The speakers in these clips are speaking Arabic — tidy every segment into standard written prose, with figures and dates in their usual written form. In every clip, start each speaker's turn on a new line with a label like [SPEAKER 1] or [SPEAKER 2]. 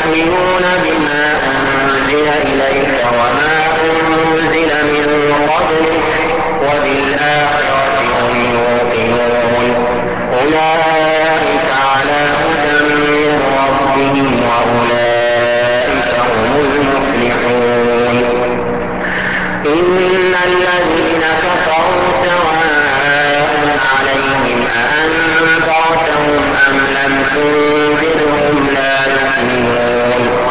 [SPEAKER 1] يؤمنون بما أنزل إليك وما أنزل من قبلك وبالآخرة هم يوقنون أولئك على هدى من ربهم وأولئك هم المفلحون إن الذين كفروا سواء عليهم أأنذرتهم أم لم تنذرهم لا يؤمنون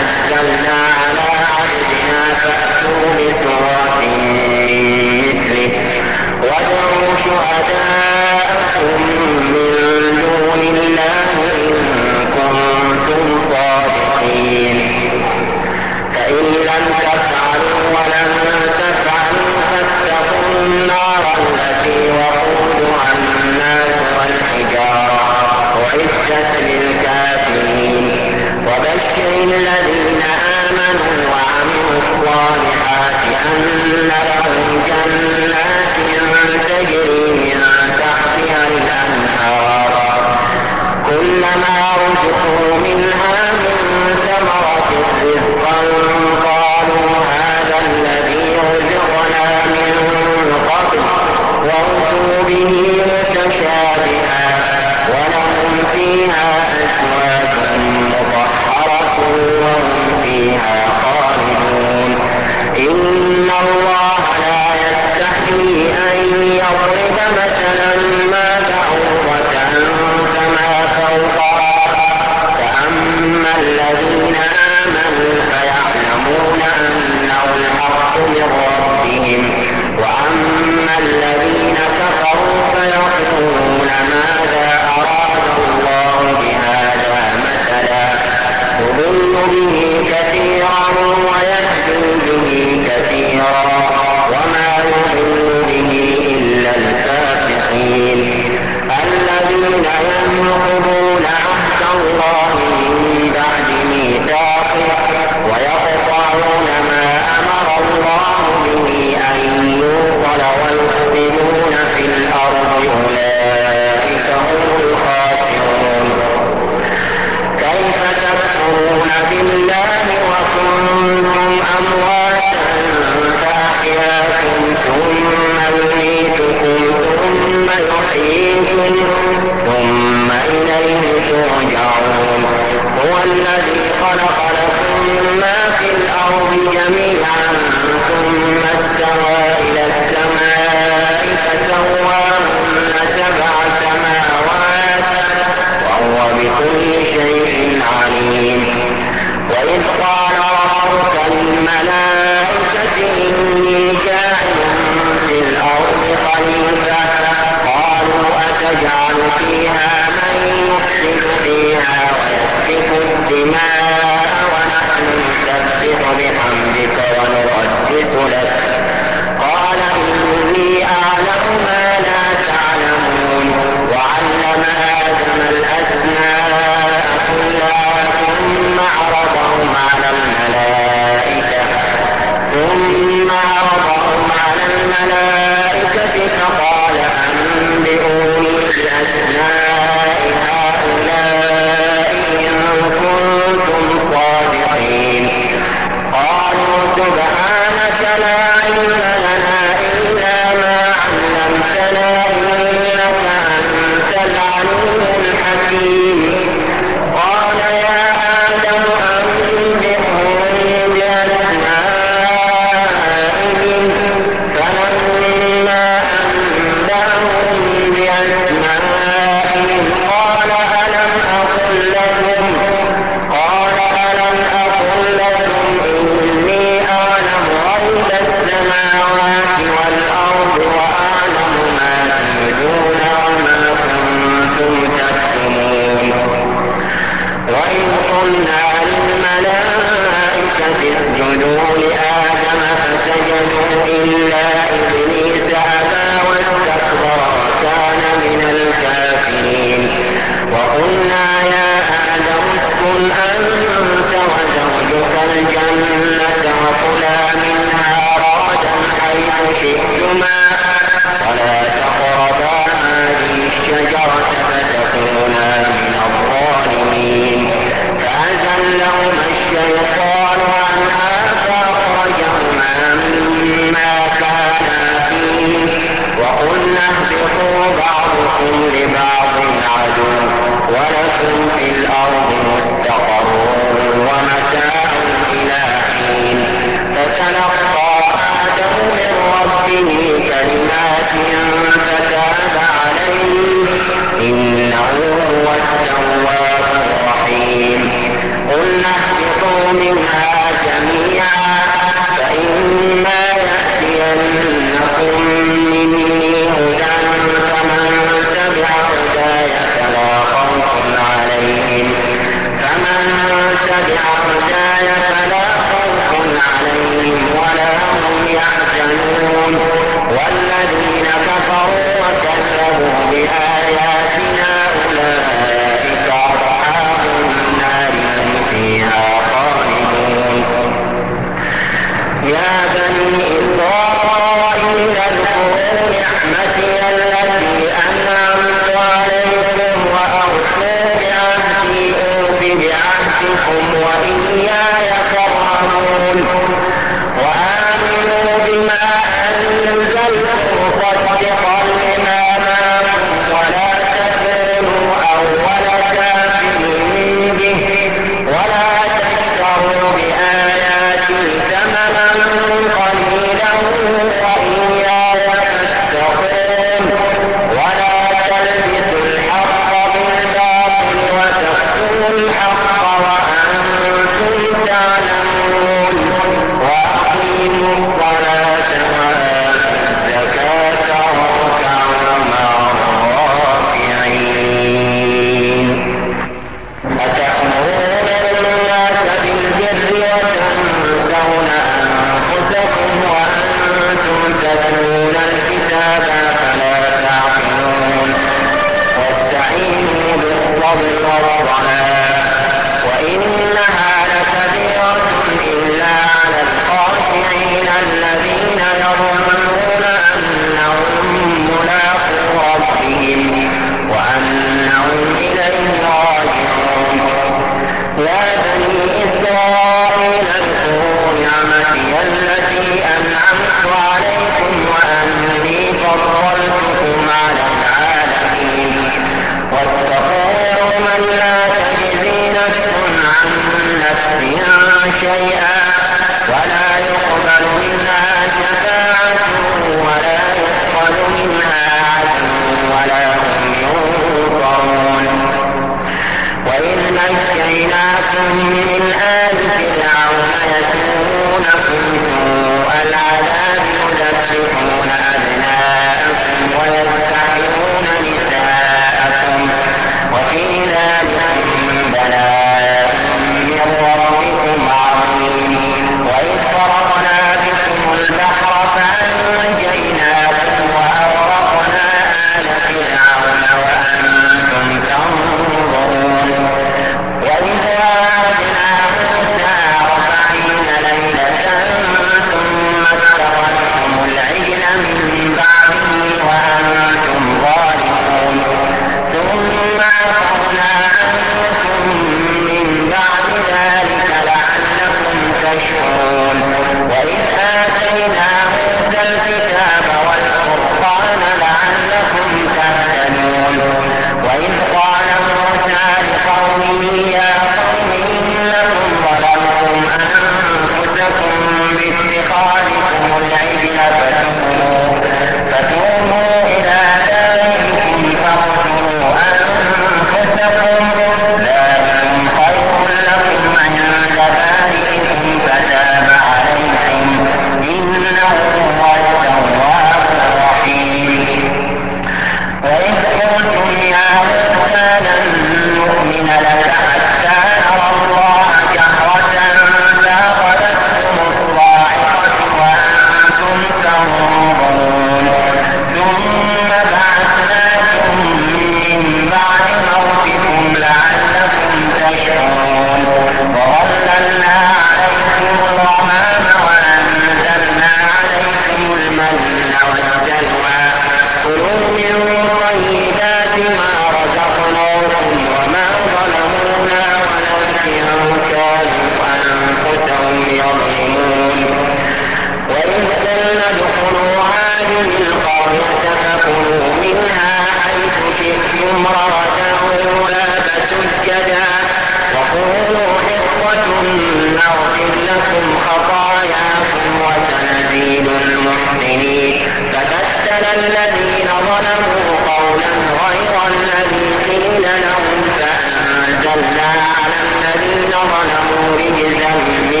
[SPEAKER 1] ظلموا قولا غير الذي قيل لهم فأنزلنا على الذين ظلموا رجزا من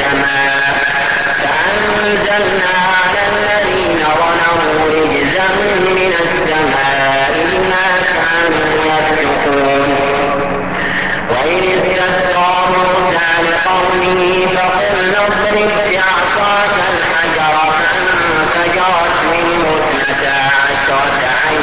[SPEAKER 1] السماء بما كانوا يفسقون. وإذ استسقى موسى لقومه فقلنا اضرب بعصاك الحجر فانفجرت منه 12 عينا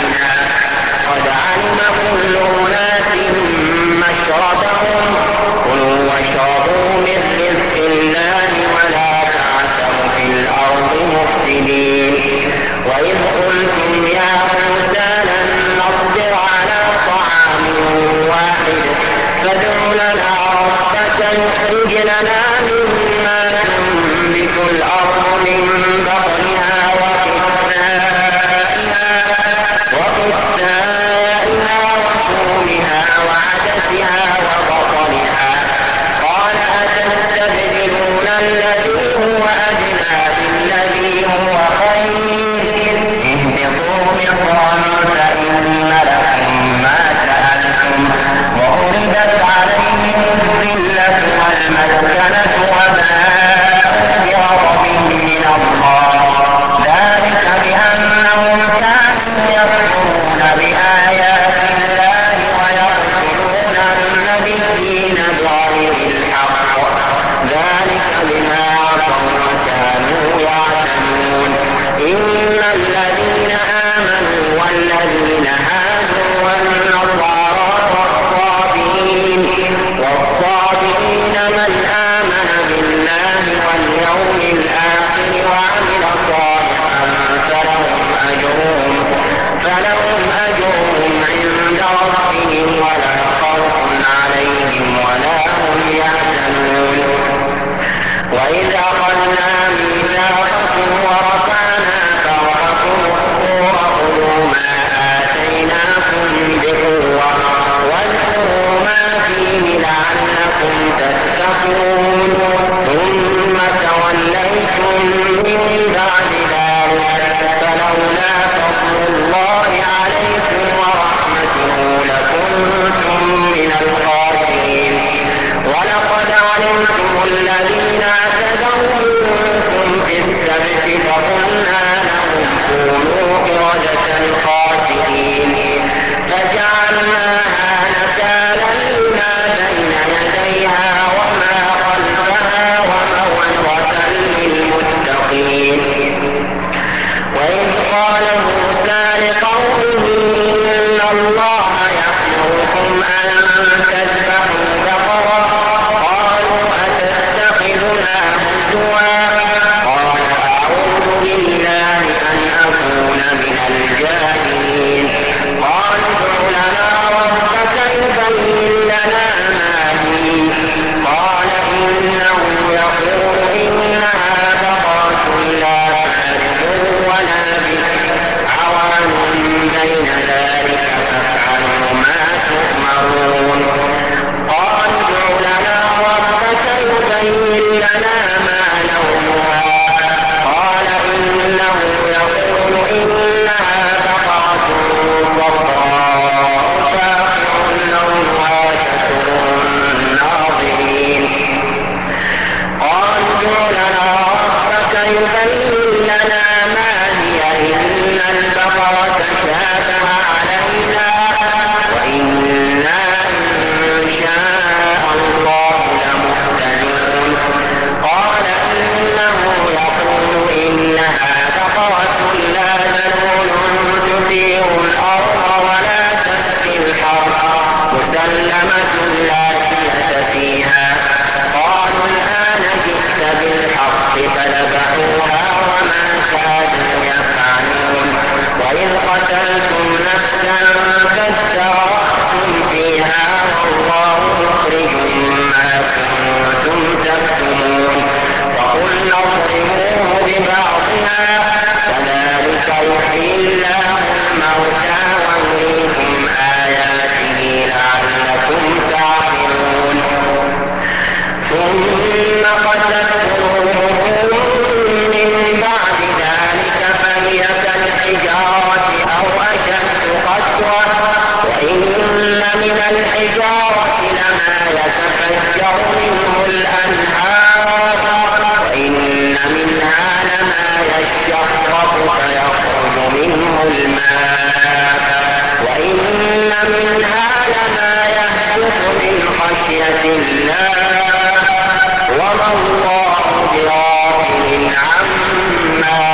[SPEAKER 1] منها لما يهبط من خشية الله وما الله بغافل عما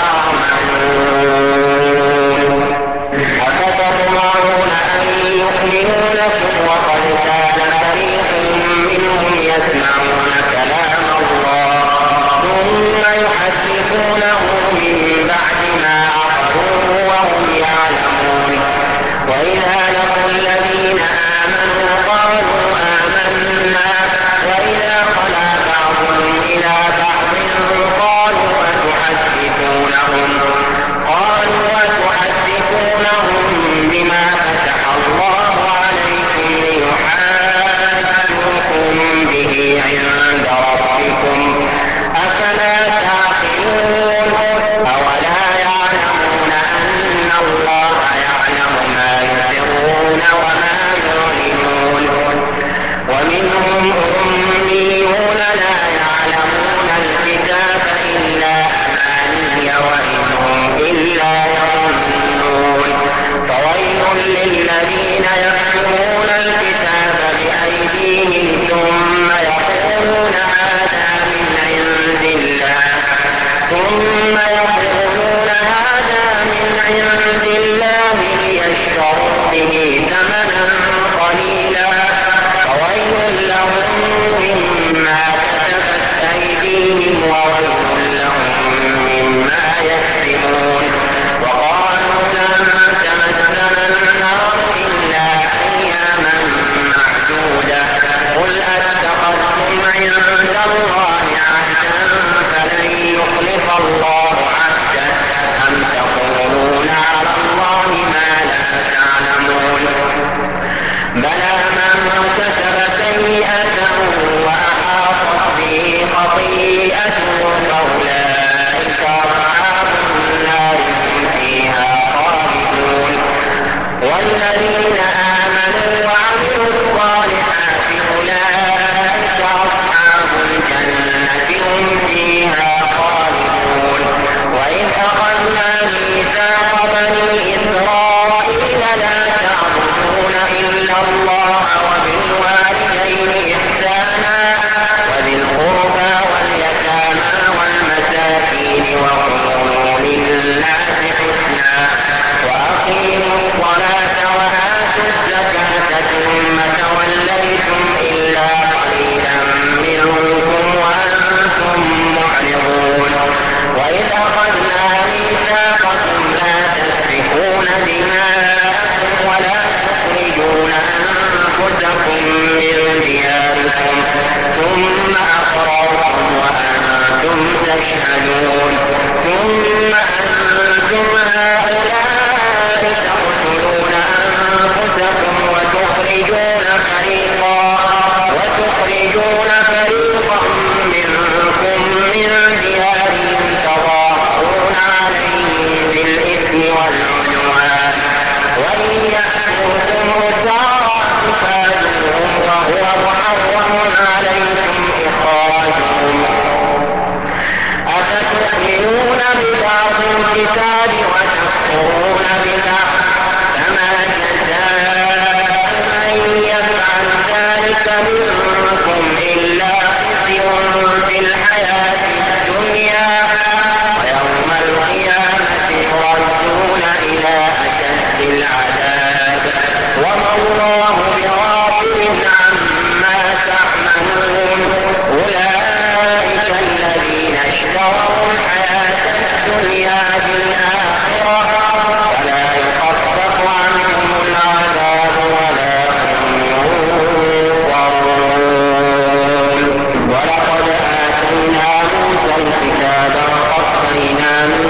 [SPEAKER 1] تعملون أفتطمعون أن يؤمنوا لكم وقد كان فريق منهم يسمعون كلام الله ثم يحرفونه من بعد ما عقلوه وهم يعلمون وإذا لقوا الذين آمنوا قالوا آمنا وإذا خلا بعضهم إلى بعض قالوا أتحدثونهم بما فتح الله عليكم ليحاجوكم به عند ربكم أفلا تعقلون أولا يعلمون أن الله يعلم ما يسرون وما يعلنون ومنهم أميون لا يعلمون الكتاب إلا أماني وإن هم إلا يظنون فويل للذين يكتبون الكتاب بأيديهم ثم يقولون هذا من عند الله ليشتروا به ثمنا قليلا فويل لهم مما كتبت أيديهم وويل لهم مما يكسبون وقالوا لن تمسنا النار إلا أياما معدودة قل أتخذتم عند الله عهدا فلن يخلف الله عهده أم تقولون على الله ما لا تعلمون بلى من كسب سيئة وأحاطت به خطيئته فأولئك أصحاب النار هم فيها خالدون والذين آمنوا وعملوا الصالحات أولئك أصحاب الجنة هم فيها خالدون وإذ أخذنا ميثاق بني إسرائيل لا تعبدون إلا الله وبالوالدين إحسانا وذي القربى واليتامى والمساكين وقولوا للناس حسنا وأقيموا الصلاة وآتوا الزكاة ثم توليتم إلا قليلا منكم وأنتم معرضون وإذ أخذنا ميثاقكم لا تسفكون دماءكم ولا تخرجون أنفسكم من دياركم ثم أقررتم وأنتم تشهدون ثم أنتم هؤلاء تقتلون أنفسكم وتخرجون فريقا منكم من ديارهم تظاهرون عليهم بالإثم والعدوان وإن يأتوكم أسارى تفادوهم وهو محرم عليكم إخراجهم أفتؤمنون ببعض الكتاب وتكفرون ببعض فما جزاء من يفعل ذلك منكم إلا خزي في الحياة الدنيا ويوم القيامة يردون إلى أشد العذاب وما الله بغافل عما تعملون أولئك الذين اشتروا الحياة الدنيا بالآخرة فلا يخفف عنهم العذاب ولا هم ينظرون ولقد آتينا موسى الكتاب وقفينا من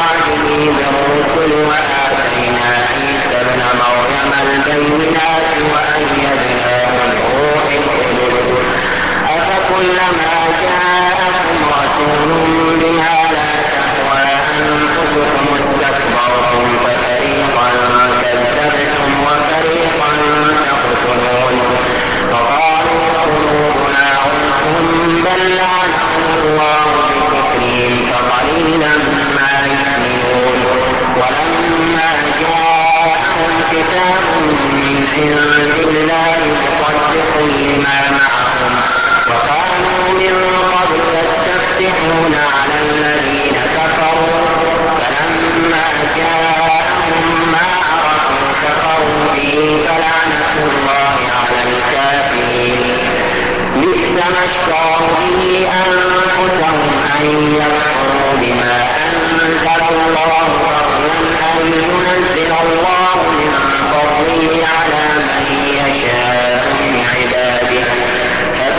[SPEAKER 1] بعده بالرسل وآتينا عيسى ابن مريم البينات عند الله مصدق لما معهم وكانوا من قبل يستفتحون على الذين كفروا فلما جاءهم ما عرفوا كفروا به فلعنة الله على الكافرين بئس ما اشتروا به أنفسهم أن يكفروا بما أنزل الله بغيا أن ينزل الله من فضله على من يشاء من عباده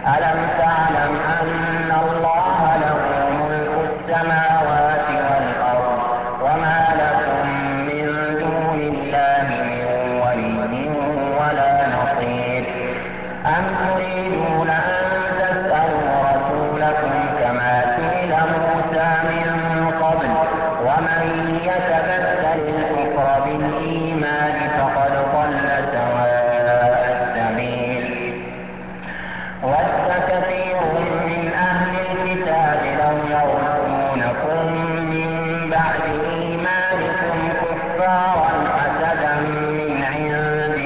[SPEAKER 1] ألم تعلم أن الله له ملك السماوات والأرض وما لكم من دون الله من ولي ولا نصير أم تريدون أن تسألوا رسولكم كما سئل موسى من قبل ومن يتبدل الكفر بالإيمان فقد ضل سواء السبيل ود كثير من أهل الكتاب لو يردونكم من بعد إيمانكم كفارا حسدا من عند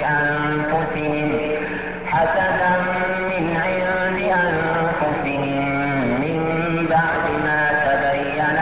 [SPEAKER 1] أنفسهم من بعد ما تبين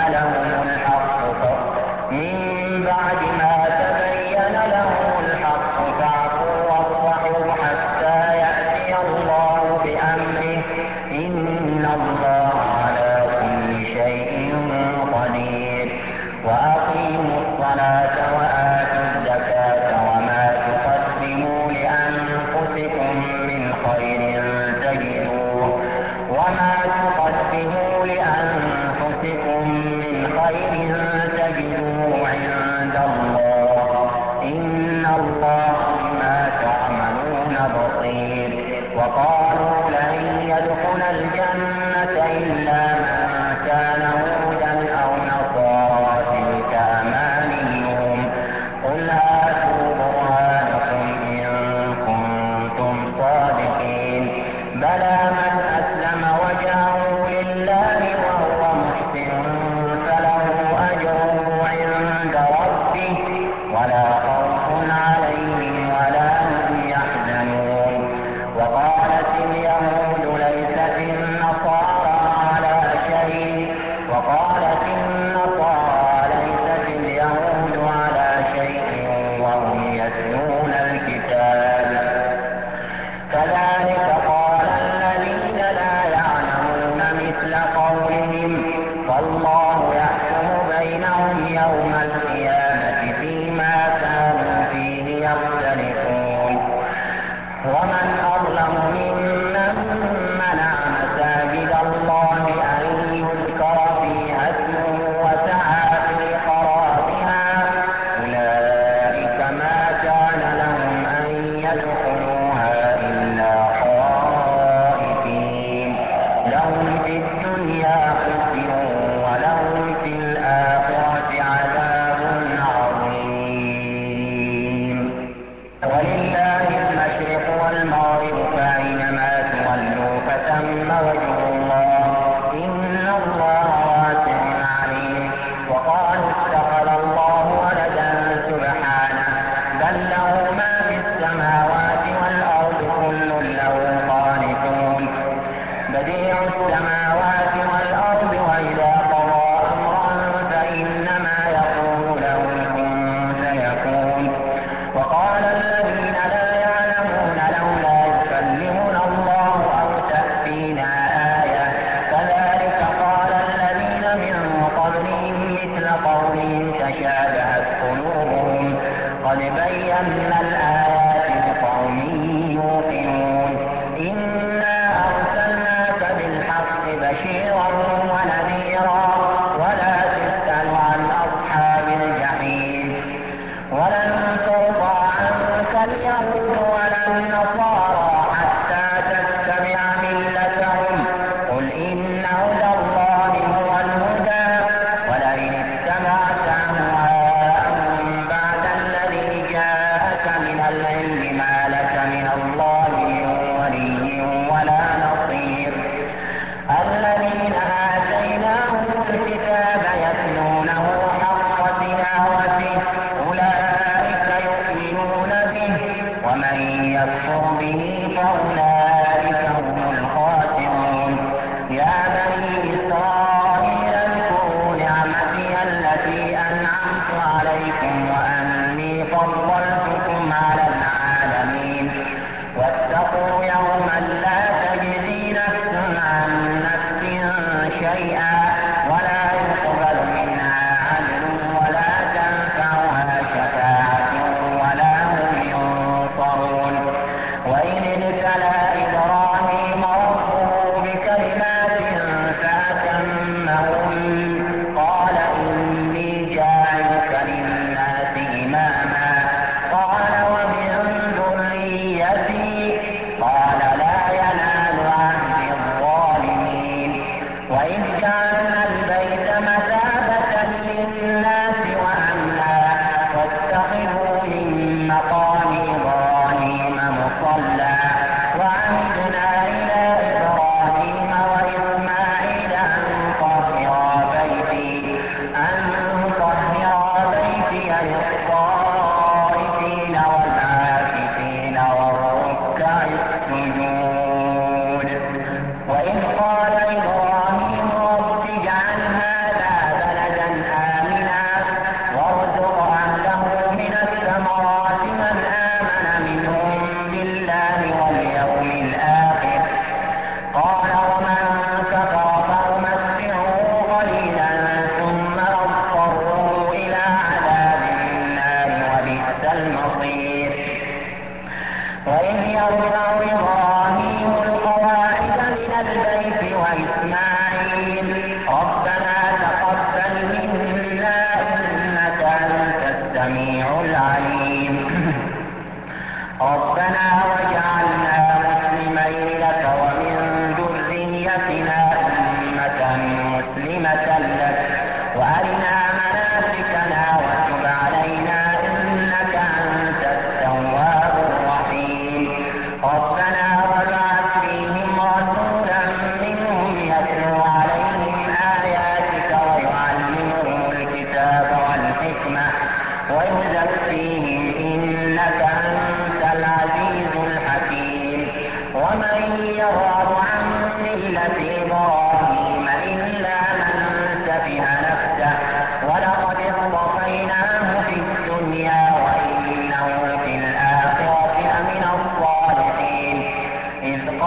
[SPEAKER 1] لهم الحق فاعفوا واصفحوا حتى يأتي الله بأمره إن الله على كل شيء قدير وأقيموا الصلاة وآتوا الزكاة وما تقدموا لأنفسكم من خير تجدوه عند الله إن الله بما تعملون بصير وقالوا لن يدخل الجنة إلا من كان هودا أو نصارى تلك أمانيهم قل هاتوا برهانكم إن كنتم صادقين بلى من أسلم وجهه لله وهو محسن فله أجره عند ربه ولا خوف عليهم ولا هم يحزنون وقالت اليهود ليست النصارى على شيء وهم يتلون الكتاب كذلك قال الذين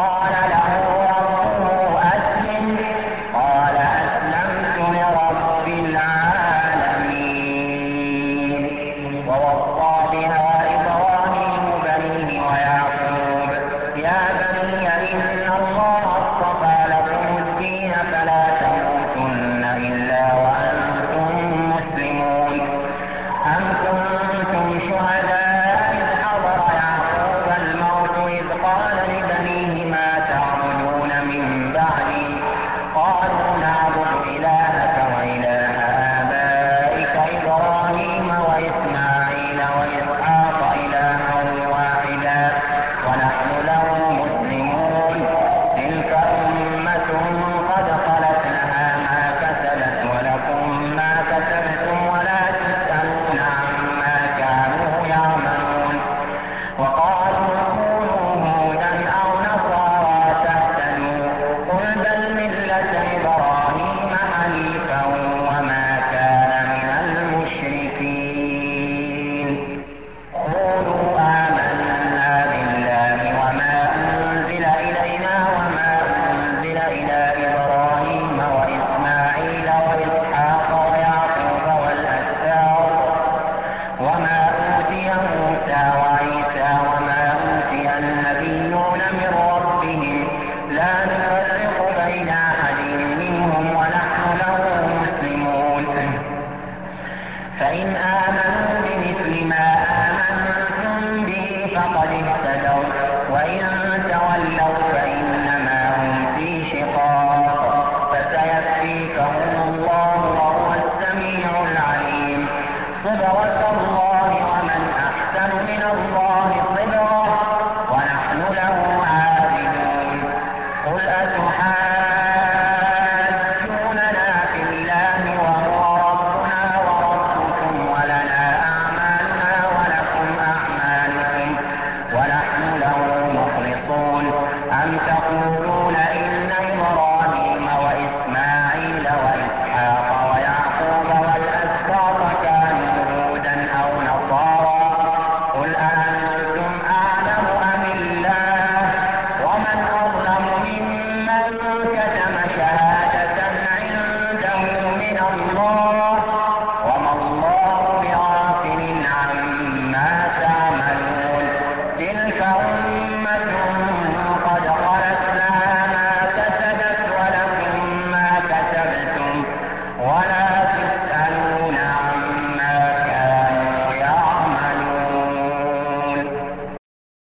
[SPEAKER 1] قال له ربه أسلم قال أسلمت لرب العالمين. ووصى بها إبراهيم بنيه ويعقوب يا بني إن الله اصطفى لكم الدين فلا تموتن إلا وأنتم مسلمون. أم كنتم شهداء إذ حضر يعقوب الموت إذ قال لبنيه ما تعبدون من بعدي قالوا نعبد إلهك وإله آبائك إبراهيم وإسماعيل وإسحاق إلها واحدا ونحن له مسلمون. تلك أمة قد خلت لها ما كسبت ولكم ما كسبتم ولا تسألون عما كانوا يعملون. وقالوا كونوا هودا أو نصارى تهتدوا قل بل ملة إبراهيم حنيفا وما كان من المشركين. قولوا آمنا بالله وما أنزل إلينا وما أنزل إلى إبراهيم وإسماعيل وإسحاق ويعقوب والأسباط وما أوتي موسى وعيسى وما أوتي النبيون من ربهم لا